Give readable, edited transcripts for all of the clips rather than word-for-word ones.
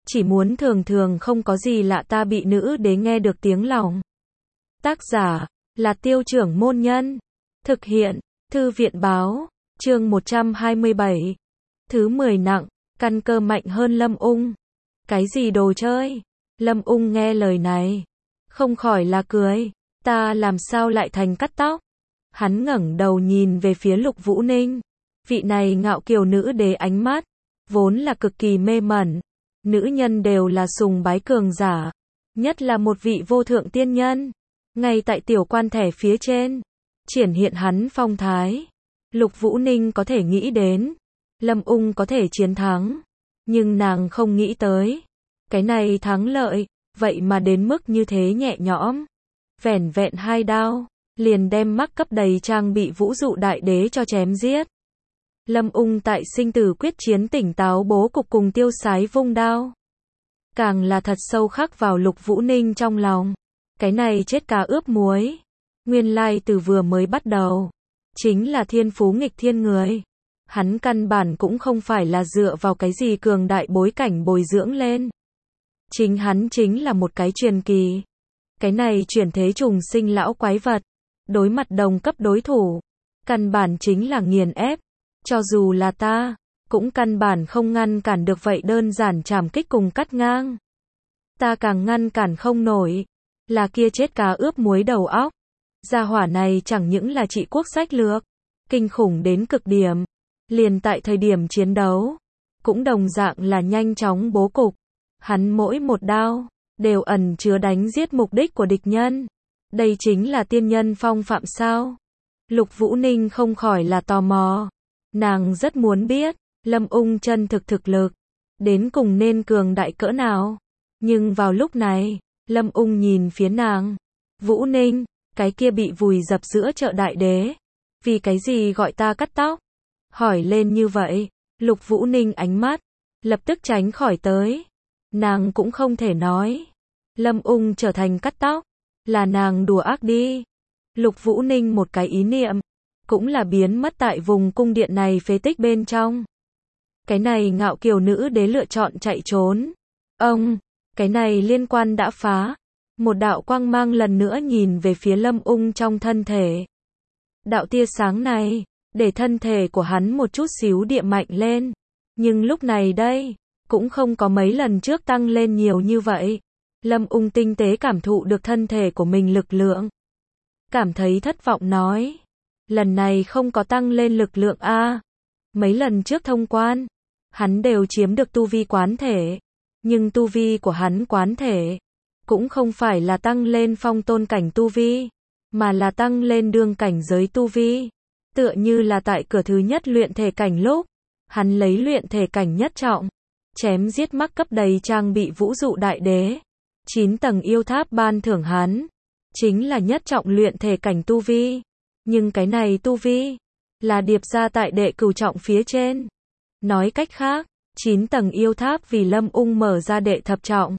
chỉ muốn thường thường không có gì lạ ta bị nữ đế nghe được tiếng lòng. Tác giả là Tiêu Trưởng Môn Nhân. Thực hiện Thư viện Báo. Chương 127. Thứ 10 nặng, căn cơ mạnh hơn Lâm Ung. Cái gì đồ chơi? Lâm Ung nghe lời này, không khỏi là cười. Ta làm sao lại thành cắt tóc? Hắn ngẩng đầu nhìn về phía Lục Vũ Ninh. Vị này ngạo kiều nữ đế ánh mắt, vốn là cực kỳ mê mẩn. Nữ nhân đều là sùng bái cường giả. Nhất là một vị vô thượng tiên nhân. Ngay tại tiểu quan thẻ phía trên, triển hiện hắn phong thái. Lục Vũ Ninh có thể nghĩ đến, Lâm Ung có thể chiến thắng. Nhưng nàng không nghĩ tới, cái này thắng lợi, vậy mà đến mức như thế nhẹ nhõm. Vẻn vẹn 2 đao, liền đem mắc cấp đầy trang bị vũ dụ đại đế cho chém giết. Lâm Ung tại sinh tử quyết chiến tỉnh táo bố cục cùng tiêu sái vung đao. Càng là thật sâu khắc vào Lục Vũ Ninh trong lòng. Cái này chết cá ướp muối. Nguyên lai từ vừa mới bắt đầu, chính là thiên phú nghịch thiên người. Hắn căn bản cũng không phải là dựa vào cái gì cường đại bối cảnh bồi dưỡng lên. Chính hắn chính là một cái truyền kỳ. Cái này chuyển thế trùng sinh lão quái vật. Đối mặt đồng cấp đối thủ, căn bản chính là nghiền ép. Cho dù là ta, cũng căn bản không ngăn cản được vậy đơn giản chảm kích cùng cắt ngang. Ta càng ngăn cản không nổi, là kia chết cá ướp muối đầu óc. Gia hỏa này chẳng những là trị quốc sách lược, kinh khủng đến cực điểm. Liền tại thời điểm chiến đấu, cũng đồng dạng là nhanh chóng bố cục. Hắn mỗi một đao, đều ẩn chứa đánh giết mục đích của địch nhân. Đây chính là tiên nhân phong phạm sao? Lục Vũ Ninh không khỏi là tò mò. Nàng rất muốn biết, Lâm Ung chân thực thực lực, đến cùng nên cường đại cỡ nào. Nhưng vào lúc này, Lâm Ung nhìn phía nàng. Vũ Ninh, cái kia bị vùi dập giữa chợ đại đế. Vì cái gì gọi ta cắt tóc? Hỏi lên như vậy, Lục Vũ Ninh ánh mắt, lập tức tránh khỏi tới. Nàng cũng không thể nói. Lâm Ung trở thành cắt tóc, là nàng đùa ác đi. Lục Vũ Ninh một cái ý niệm, cũng là biến mất tại vùng cung điện này phế tích bên trong. Cái này ngạo kiều nữ đế lựa chọn chạy trốn. Ông, cái này liên quan đã phá. Một đạo quang mang lần nữa nhìn về phía Lâm Ung trong thân thể. Đạo tia sáng này, để thân thể của hắn một chút xíu địa mạnh lên. Nhưng lúc này đây, cũng không có mấy lần trước tăng lên nhiều như vậy. Lâm Ung tinh tế cảm thụ được thân thể của mình lực lượng. Cảm thấy thất vọng nói. Lần này không có tăng lên lực lượng a. Mấy lần trước thông quan, hắn đều chiếm được tu vi quán thể. Nhưng tu vi của hắn quán thể, cũng không phải là tăng lên phong tôn cảnh tu vi, mà là tăng lên đương cảnh giới tu vi. Tựa như là tại cửa thứ nhất luyện thể cảnh lúc, hắn lấy luyện thể cảnh nhất trọng, chém giết mắc cấp đầy trang bị vũ dụ đại đế. 9 tầng yêu tháp ban thưởng hắn, chính là nhất trọng luyện thể cảnh tu vi. Nhưng cái này tu vi, là điệp ra tại đệ cửu trọng phía trên. Nói cách khác, 9 tầng yêu tháp vì Lâm Ung mở ra đệ thập trọng.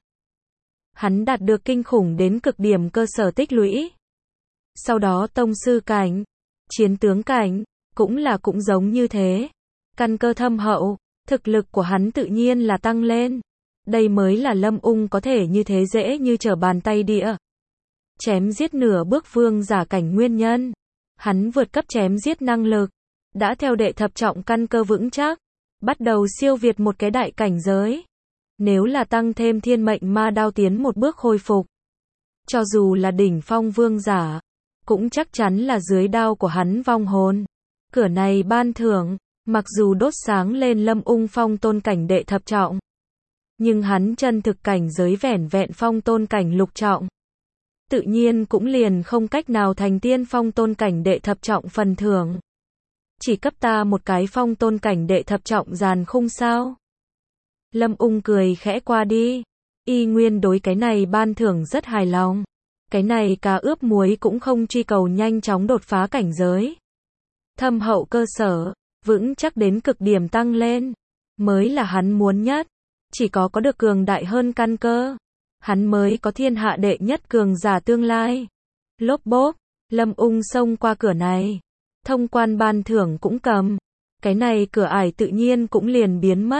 Hắn đạt được kinh khủng đến cực điểm cơ sở tích lũy. Sau đó tông sư cảnh, chiến tướng cảnh, cũng giống như thế. Căn cơ thâm hậu, thực lực của hắn tự nhiên là tăng lên. Đây mới là Lâm Ung có thể như thế dễ như trở bàn tay địa. Chém giết nửa bước vương giả cảnh nguyên nhân. Hắn vượt cấp chém giết năng lực, đã theo đệ thập trọng căn cơ vững chắc, bắt đầu siêu việt một cái đại cảnh giới. Nếu là tăng thêm thiên mệnh ma đao tiến một bước khôi phục, cho dù là đỉnh phong vương giả, cũng chắc chắn là dưới đao của hắn vong hồn. Cửa này ban thưởng, mặc dù đốt sáng lên Lâm Ung phong tôn cảnh đệ thập trọng, nhưng hắn chân thực cảnh giới vẻn vẹn phong tôn cảnh lục trọng. Tự nhiên cũng liền không cách nào thành tiên phong tôn cảnh đệ thập trọng phần thưởng. Chỉ cấp ta một cái phong tôn cảnh đệ thập trọng giàn khung sao? Lâm Ung cười khẽ qua đi. Y nguyên đối cái này ban thưởng rất hài lòng. Cái này cá ướp muối cũng không truy cầu nhanh chóng đột phá cảnh giới. Thâm hậu cơ sở, vững chắc đến cực điểm tăng lên, mới là hắn muốn nhất. Chỉ có được cường đại hơn căn cơ, hắn mới có thiên hạ đệ nhất cường giả tương lai. Lốp bốp, Lâm Ung xông qua cửa này. Thông quan ban thưởng cũng cầm. Cái này cửa ải tự nhiên cũng liền biến mất.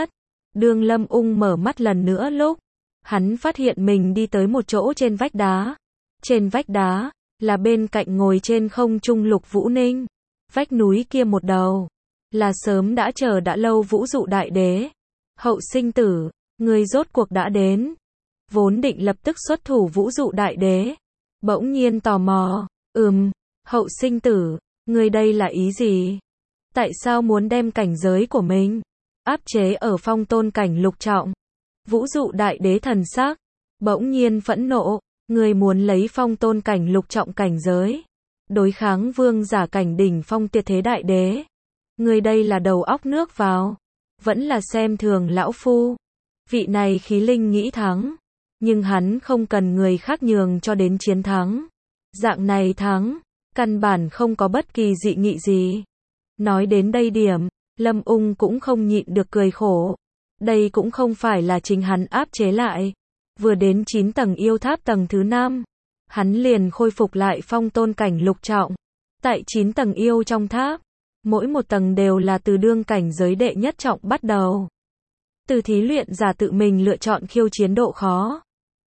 Đương Lâm Ung mở mắt lần nữa lúc, hắn phát hiện mình đi tới một chỗ trên vách đá. Trên vách đá, là bên cạnh ngồi trên không trung Lục Vũ Ninh. Vách núi kia một đầu, là sớm đã chờ đã lâu Vũ Dụ Đại Đế. Hậu sinh tử, người rốt cuộc đã đến. Vốn định lập tức xuất thủ Vũ Dụ Đại Đế. Bỗng nhiên tò mò, hậu sinh tử, người đây là ý gì? Tại sao muốn đem cảnh giới của mình áp chế ở phong tôn cảnh lục trọng? Vũ Dụ Đại Đế thần sắc bỗng nhiên phẫn nộ, người muốn lấy phong tôn cảnh lục trọng cảnh giới đối kháng vương giả cảnh đỉnh phong tuyệt thế đại đế. Người đây là đầu óc nước vào, vẫn là xem thường lão phu. Vị này khí linh nghĩ thắng, nhưng hắn không cần người khác nhường cho đến chiến thắng. Dạng này thắng, căn bản không có bất kỳ dị nghị gì. Nói đến đây điểm, Lâm Ung cũng không nhịn được cười khổ. Đây cũng không phải là chính hắn áp chế lại. Vừa đến 9 tầng yêu tháp tầng thứ 5, hắn liền khôi phục lại phong tôn cảnh lục trọng. Tại 9 tầng yêu trong tháp, mỗi một tầng đều là từ đương cảnh giới đệ nhất trọng bắt đầu. Từ thí luyện giả tự mình lựa chọn khiêu chiến độ khó.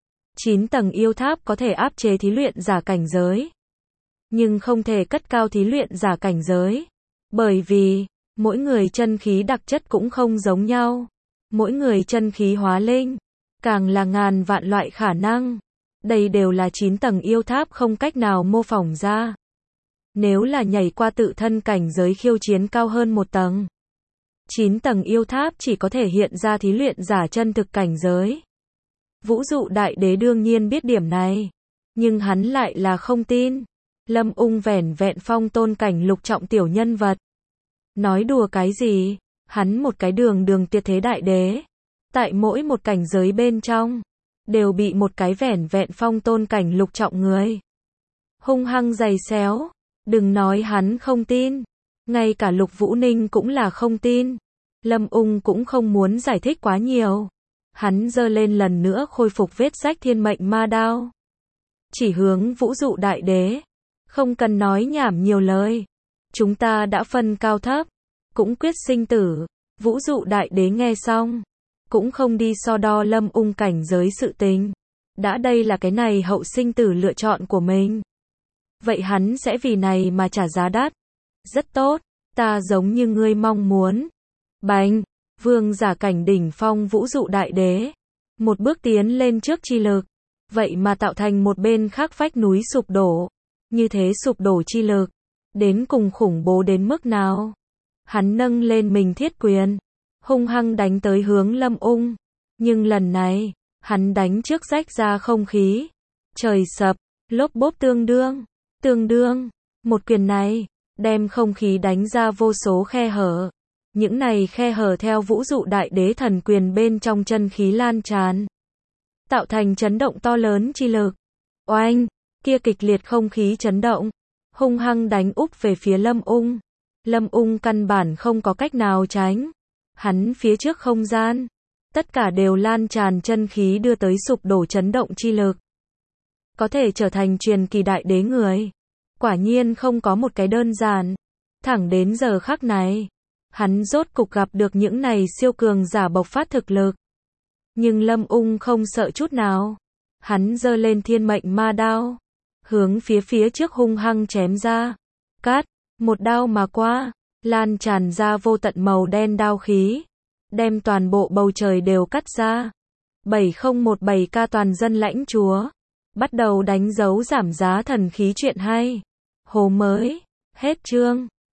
9 tầng yêu tháp có thể áp chế thí luyện giả cảnh giới, nhưng không thể cất cao thí luyện giả cảnh giới. Bởi vì, mỗi người chân khí đặc chất cũng không giống nhau. Mỗi người chân khí hóa linh, càng là ngàn vạn loại khả năng. Đây đều là 9 tầng yêu tháp không cách nào mô phỏng ra. Nếu là nhảy qua tự thân cảnh giới khiêu chiến cao hơn một tầng, 9 tầng yêu tháp chỉ có thể hiện ra thí luyện giả chân thực cảnh giới. Vũ Dụ Đại Đế đương nhiên biết điểm này, nhưng hắn lại là không tin. Lâm Ung vẻn vẹn phong tôn cảnh lục trọng tiểu nhân vật. Nói đùa cái gì, hắn một cái đường tuyệt thế đại đế. Tại mỗi một cảnh giới bên trong, đều bị một cái vẻn vẹn phong tôn cảnh lục trọng người hung hăng giày xéo. Đừng nói hắn không tin, ngay cả Lục Vũ Ninh cũng là không tin. Lâm Ung cũng không muốn giải thích quá nhiều. Hắn giơ lên lần nữa khôi phục vết rách thiên mệnh ma đao, chỉ hướng Vũ Dụ Đại Đế. Không cần nói nhảm nhiều lời, chúng ta đã phân cao thấp, cũng quyết sinh tử. Vũ Dụ Đại Đế nghe xong, cũng không đi so đo Lâm Ung cảnh giới sự tình. Đã đây là cái này hậu sinh tử lựa chọn của mình, vậy hắn sẽ vì này mà trả giá đắt. Rất tốt, ta giống như ngươi mong muốn. Bành, vương giả cảnh đỉnh phong Vũ Dụ Đại Đế, một bước tiến lên trước chi lực, vậy mà tạo thành một bên khác vách núi sụp đổ. Như thế sụp đổ chi lực, đến cùng khủng bố đến mức nào? Hắn nâng lên mình thiết quyền, hung hăng đánh tới hướng Lâm Ung. Nhưng lần này, hắn đánh trước rách ra không khí. Trời sập, lốp bốp tương đương, một quyền này, đem không khí đánh ra vô số khe hở. Những này khe hở theo Vũ Dụ Đại Đế thần quyền bên trong chân khí lan tràn, tạo thành chấn động to lớn chi lực. Oanh, kia kịch liệt không khí chấn động, hung hăng đánh úp về phía Lâm Ung. Lâm Ung căn bản không có cách nào tránh. Hắn phía trước không gian, tất cả đều lan tràn chân khí đưa tới sụp đổ chấn động chi lực. Có thể trở thành truyền kỳ đại đế người, quả nhiên không có một cái đơn giản. Thẳng đến giờ khắc này, hắn rốt cục gặp được những này siêu cường giả bộc phát thực lực. Nhưng Lâm Ung không sợ chút nào. Hắn giơ lên thiên mệnh ma đao, hướng phía trước hung hăng chém ra. Cát, một đao mà qua, lan tràn ra vô tận màu đen đao khí, đem toàn bộ bầu trời đều cắt ra. 7017K toàn dân lãnh chúa, bắt đầu đánh dấu giảm giá thần khí chuyện hay. Hồ mới, hết chương.